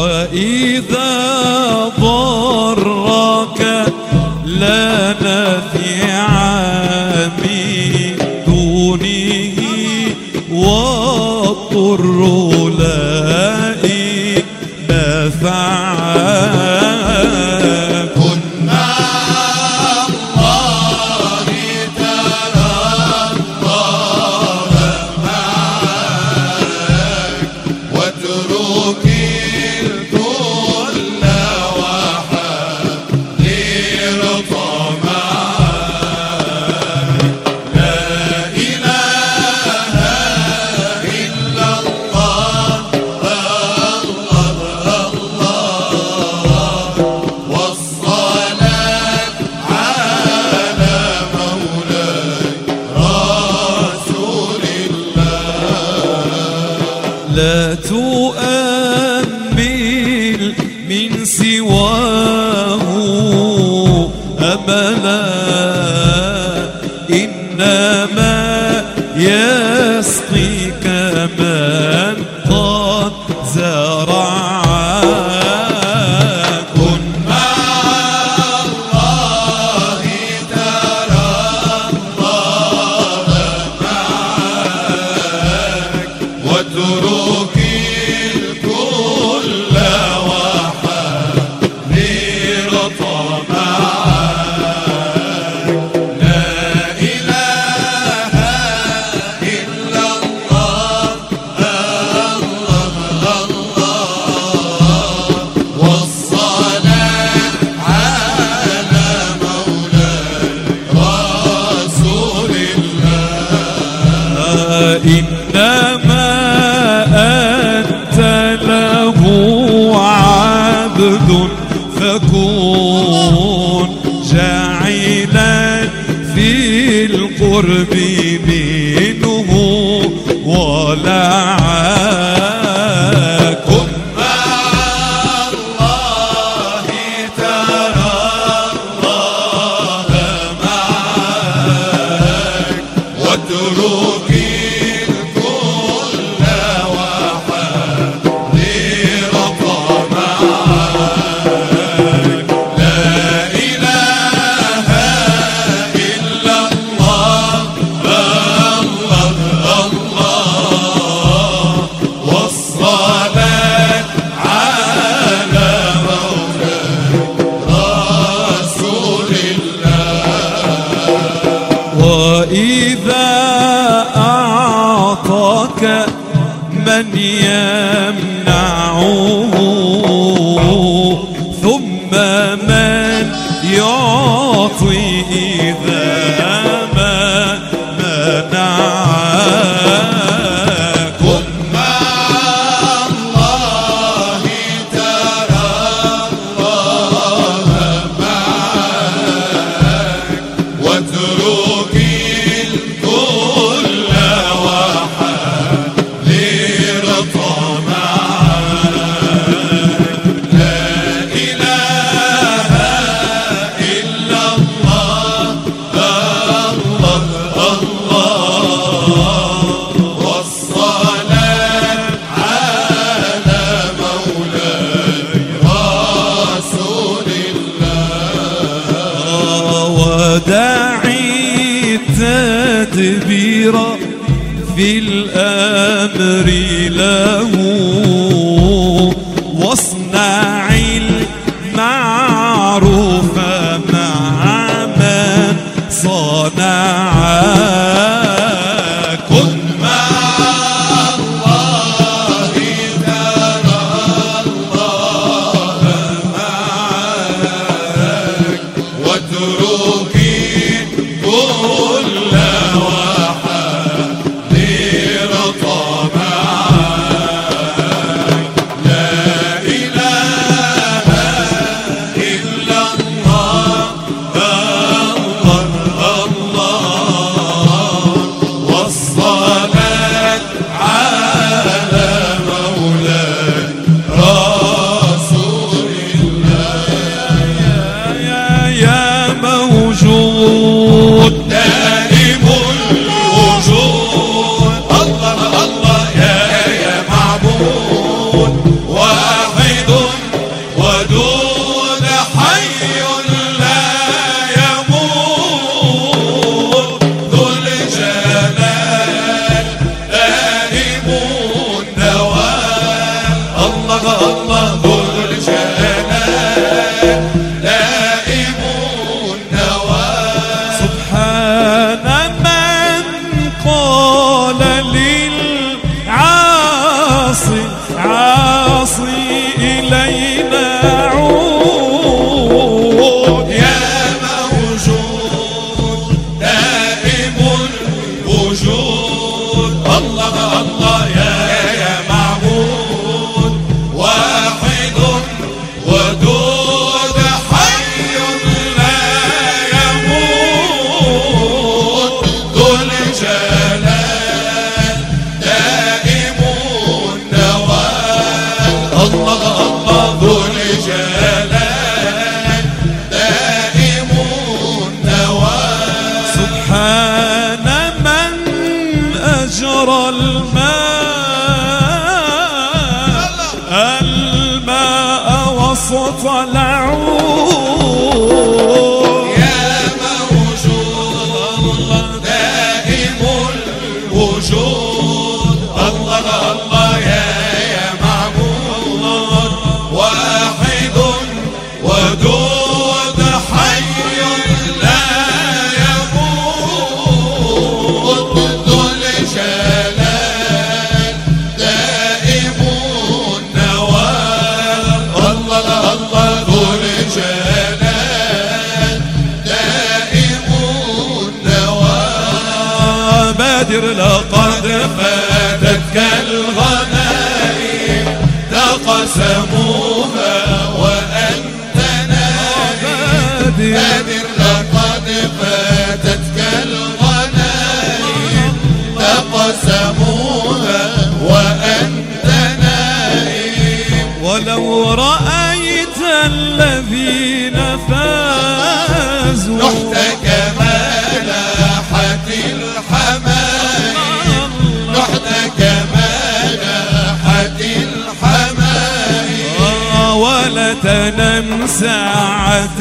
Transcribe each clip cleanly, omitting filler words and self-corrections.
وإذا ضرك لا نفع من دونه والضر لا نفع. لا تؤمل من سواه أملا إنما يسقيك من قد زرع. كن مع الله ترى الله معك واترك الكل وحذر طمعك. لا إله إلا الله الله الله والصلاة على مولاي رسول الله. إنما أنت له عبد فكن جاعلا في القرب منه ولعاك. كن مع الله ترى الله معك واترك الكل وحذر طمعك. لا إله إلا الله الله الله والصلاة على مولاي رسول الله. وإذا أعطاك من يمنعه ثم من يعطي إذا ما منعك. كن مع الله ترى الله معك واترك الكل وحذر طمعك. لا إله إلا الله الله الله والصلاة على مولاي رسول الله. وداعي التدبير في الأمر له واصنع المعروف مع من صنعك. كن مع الله ترى الله معك واترك الكل وحذر طمعك. لا إله الجلال دائم النوال. سبحان من أجرى الماء وسط العود. يا موجود دائم الوجود، الله الله يا معبود، واحد ودود حي لا يموت، ذو الجلال دائم النوال. الله الله ذو الجلال دائم النوال. بادر لقد فاتتك الغنائم تقسموها وأنت نائم. بادر لقد فاتتك الغنائم تقسموها وأنت نائم. ولو رأيت الذين فازوا نحت كما لاحت الحمائم، نحت كما لاحت الحمائم. ولتنم ساعة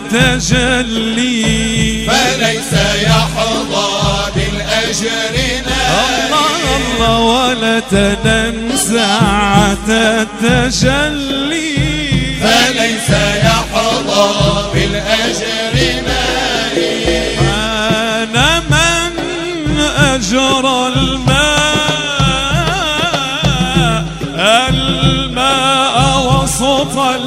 التجلي فليس يحظى بالأجر نائم. الله ولتنم ساعة التجلي فليس يحظى بالأجر نائم. أنا من أجرى الماء وسط